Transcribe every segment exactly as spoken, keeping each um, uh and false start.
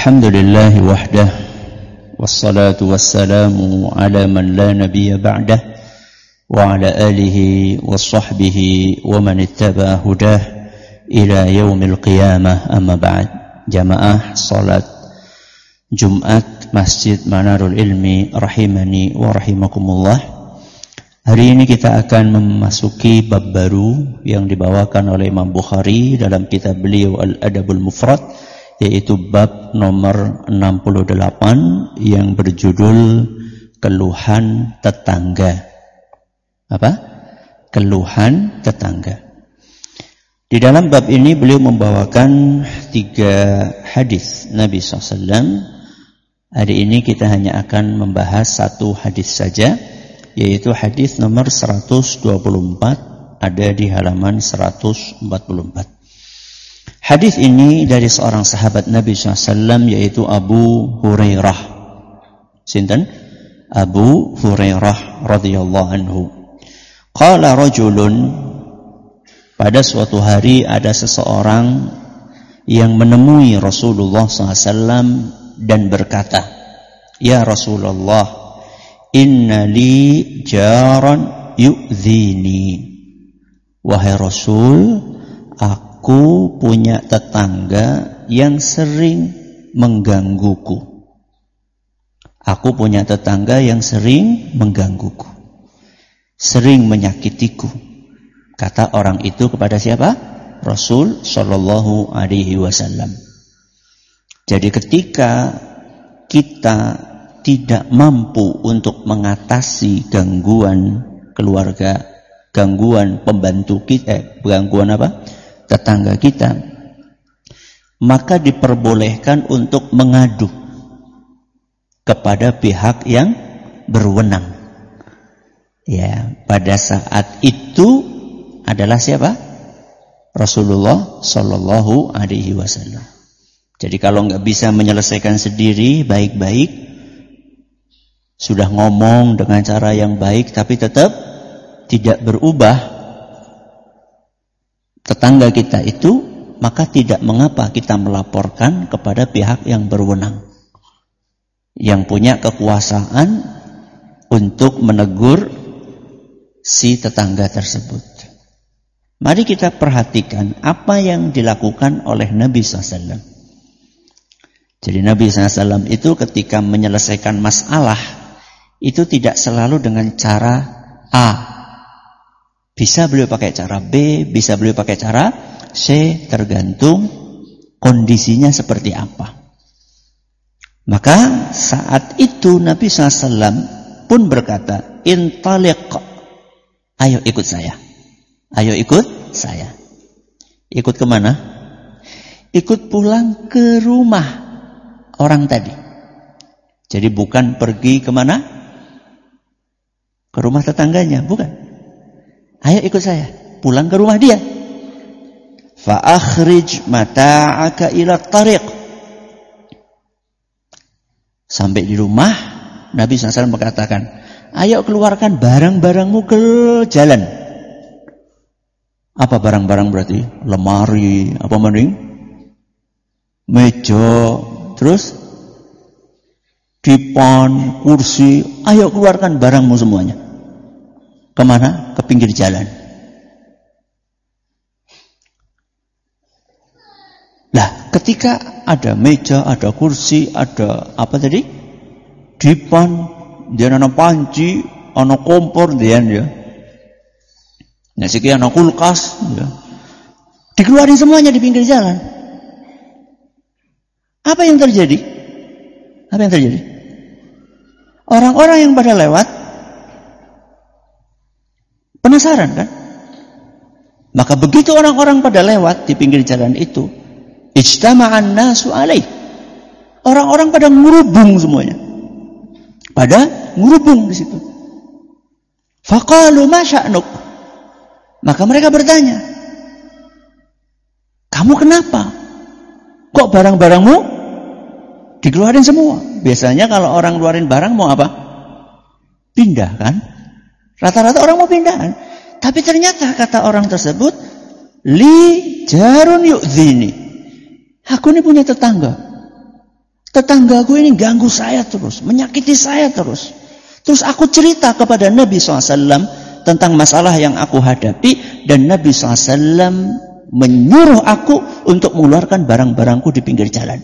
Alhamdulillahi wahdah wassalatu wassalamu ala man la nabiyya ba'dah wa ala alihi wa sahbihi wa man ittaba hudah ila yaumil qiyamah, amma ba'd. Jamaah salat Jumat Masjid Manarul Ilmi rahimani wa rahimakumullah. Hari ini kita akan memasuki bab baru yang dibawakan oleh Imam Bukhari dalam kitab beliau Al-Adabul Mufrad, yaitu bab nomor enam puluh delapan yang berjudul keluhan tetangga. Apa? Keluhan tetangga. Di dalam bab ini beliau membawakan tiga hadis Nabi shallallahu alaihi wasallam. Hari ini kita hanya akan membahas satu hadis saja, yaitu hadis nomor seratus dua puluh empat, ada di halaman seratus empat puluh empat. Hadis ini dari seorang sahabat Nabi shallallahu alaihi wasallam, yaitu Abu Hurairah. Sinten? Abu Hurairah radhiyallahu anhu. Qala rajulun, pada suatu hari ada seseorang yang menemui Rasulullah shallallahu alaihi wasallam dan berkata, "Ya Rasulullah, inna li jaran yu'dhini." Wahai Rasul, aku punya tetangga yang sering menggangguku. Aku punya tetangga yang sering menggangguku, sering menyakitiku. Kata orang itu kepada siapa? Rasul Shallallahu Alaihi Wasallam. Jadi ketika kita tidak mampu untuk mengatasi gangguan keluarga, gangguan pembantu kita, eh, gangguan apa? tetangga kita, maka diperbolehkan untuk mengadu kepada pihak yang berwenang. Ya, pada saat itu adalah siapa? Rasulullah Shallallahu Alaihi Wasallam. Jadi kalau nggak bisa menyelesaikan sendiri baik-baik, sudah ngomong dengan cara yang baik tapi tetap tidak berubah tetangga kita itu, maka tidak mengapa kita melaporkan kepada pihak yang berwenang, yang punya kekuasaan untuk menegur si tetangga tersebut. Mari kita perhatikan apa yang dilakukan oleh Nabi shallallahu alaihi wasallam. Jadi Nabi shallallahu alaihi wasallam itu ketika menyelesaikan masalah itu tidak selalu dengan cara A. Bisa beliau pakai cara B, bisa beliau pakai cara C, tergantung kondisinya seperti apa. Maka saat itu Nabi shallallahu alaihi wasallam pun berkata, "Intaliq, ayo ikut saya. Ayo ikut saya." Ikut kemana? Ikut pulang ke rumah orang tadi. Jadi bukan pergi kemana? Ke rumah tetangganya, bukan. Ayo ikut saya, pulang ke rumah dia. Fa akhrij mata'aka ila tariq. Sampai di rumah, Nabi shallallahu alaihi wasallam mengatakan, "Ayo keluarkan barang-barangmu ke jalan." Apa barang-barang berarti? Lemari, apa mending? Meja, terus dipan, kursi. Ayo keluarkan barangmu semuanya. Kemana? Ke pinggir jalan. Nah, ketika ada meja, ada kursi, ada apa tadi? Dipan, dia ana panci, ana kompor, dia ya. Nah, sekian ana kulkas, ya. Dikeluarin semuanya di pinggir jalan. Apa yang terjadi? Apa yang terjadi? Orang-orang yang pada lewat penasaran kan? Maka begitu orang-orang pada lewat di pinggir jalan itu, ijtama'an nasu alaih. Orang-orang pada ngurubung semuanya. Pada ngurubung di situ. Faqalu ma sya'nuk. Maka mereka bertanya, "Kamu kenapa? Kok barang-barangmu dikeluarin semua?" Biasanya kalau orang keluarin barang mau apa? Pindah kan? Rata-rata orang mau pindah kan? Tapi ternyata kata orang tersebut, "Li jarun yu'dhini." Aku ini punya tetangga Tetanggaku ini ganggu saya terus, menyakiti saya terus. Terus aku cerita kepada Nabi shallallahu alaihi wasallam tentang masalah yang aku hadapi, dan Nabi shallallahu alaihi wasallam menyuruh aku untuk mengeluarkan barang-barangku di pinggir jalan.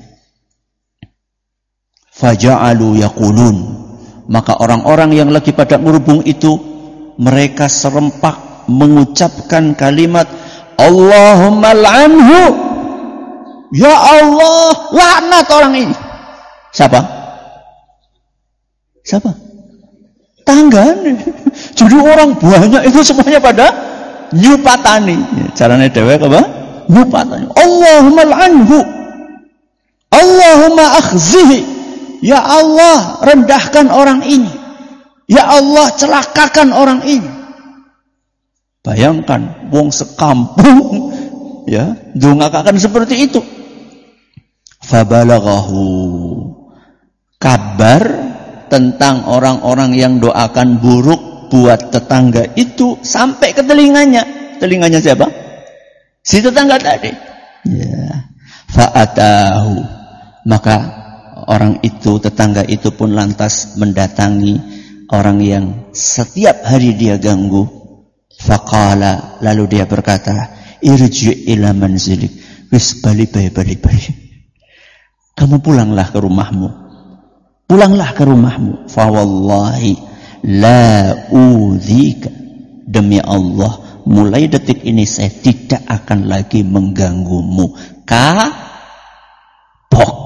Faja'alu yaqulun, maka orang-orang yang lagi pada ngerubung itu, mereka serempak mengucapkan kalimat Allahumma al'anhu, ya Allah laknat orang ini. Siapa? Siapa? Tanggane. Jadi orang banyak itu semuanya pada nyupatani. Caranya dewek apa? Nyupatani. Allahumma al'anhu, Allahumma akhzihi, ya Allah rendahkan orang ini, ya Allah celakakan orang ini. Bayangkan wong sekampung ya ndongakaken seperti itu. Fabalaghahu, kabar tentang orang-orang yang doakan buruk buat tetangga itu sampai ke telinganya. Telinganya siapa? Si tetangga tadi. Ya. Fa'atahu, maka orang itu, tetangga itu pun lantas mendatangi orang yang setiap hari dia ganggu. Faqala, lalu dia berkata, irji ila manzilik, wis bali bali bali bali. Kamu pulanglah ke rumahmu. Pulanglah ke rumahmu. Fa wallahi la udzika, demi Allah, mulai detik ini saya tidak akan lagi mengganggumu. Kapok.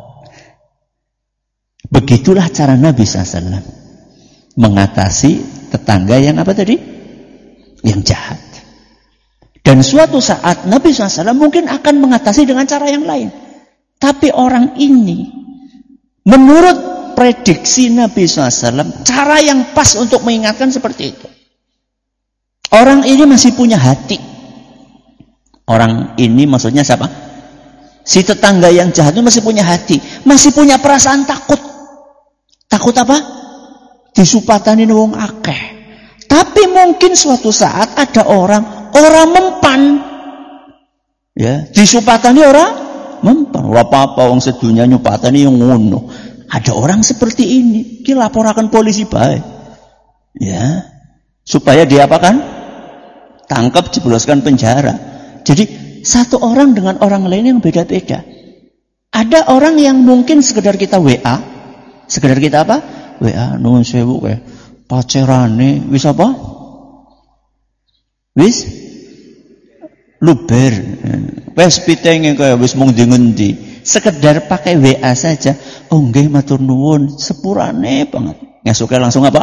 Begitulah cara Nabi shallallahu alaihi wasallam mengatasi tetangga yang apa tadi? Yang jahat. Dan suatu saat Nabi shallallahu alaihi wasallam mungkin akan mengatasi dengan cara yang lain. Tapi orang ini, menurut prediksi Nabi shallallahu alaihi wasallam, cara yang pas untuk mengingatkan seperti itu. Orang ini masih punya hati. Orang ini maksudnya siapa? Si tetangga yang jahat itu masih punya hati. Masih punya perasaan takut. Takut apa? Disupatani wong akeh. Tapi mungkin suatu saat ada orang, orang mempan. Ya, disupatani orang mempan. Ora apa-apa wong sedunya nyupatani yang ngono. Ada orang seperti ini, ki laporaken polisi bae. Ya. Supaya dia apa kan? Tangkap, jebloskan penjara. Jadi satu orang dengan orang lain yang beda-beda. Ada orang yang mungkin sekedar kita W A, sekedar kita apa? W A nuwun sewu kae. Pacerane wis apa? Wis luber. Wis pitenge kaya wis mung ndi ngendi. Sekedar pakai W A saja. Oh nggih matur nuwun, sepurane banget. Ngesuke langsung apa?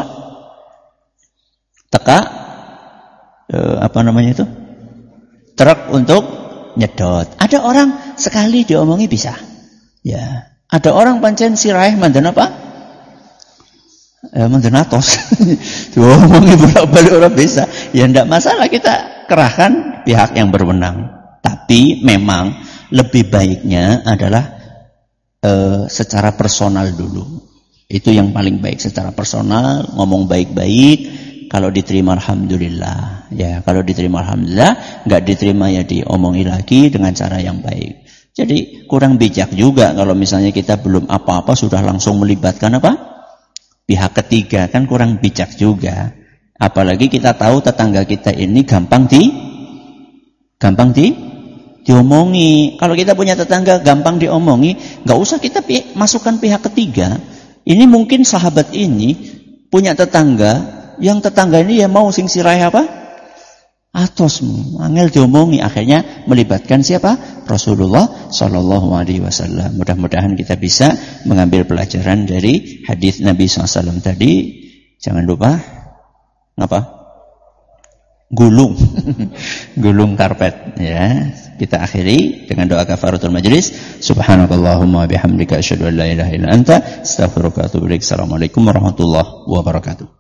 Teka eh, apa namanya itu? Truk untuk nyedot. Ada orang sekali diomongi bisa. Ya. Ada orang pancen sirahe mandan apa? Eh, mandan atos. Diomongi bolak-balik orang bisa. Ya enggak masalah, kita kerahkan pihak yang berwenang. Tapi memang lebih baiknya adalah eh, secara personal dulu. Itu yang paling baik, secara personal, ngomong baik-baik. Kalau diterima alhamdulillah, ya kalau diterima alhamdulillah, nggak diterima ya diomongi lagi dengan cara yang baik. Jadi kurang bijak juga kalau misalnya kita belum apa-apa sudah langsung melibatkan apa? Pihak ketiga, kan kurang bijak juga. Apalagi kita tahu tetangga kita ini gampang di gampang di diomongi. Kalau kita punya tetangga gampang diomongi, nggak usah kita pi- masukkan pihak ketiga. Ini mungkin sahabat ini punya tetangga, yang tetangga ini ya mau sing sirai apa? Atos, angel diomongi, akhirnya melibatkan siapa? Rasulullah Shallallahu Alaihi Wasallam. Mudah-mudahan kita bisa mengambil pelajaran dari hadis Nabi shallallahu alaihi wasallam tadi. Jangan lupa apa? Gulung, gulung karpet. Ya, kita akhiri dengan doa kafaratul majlis. Subhanakallahumma bihamdika asyhadu an la ilaha illa anta astaghfiruka wa atubu ilaik. Assalamualaikum warahmatullahi wabarakatuh.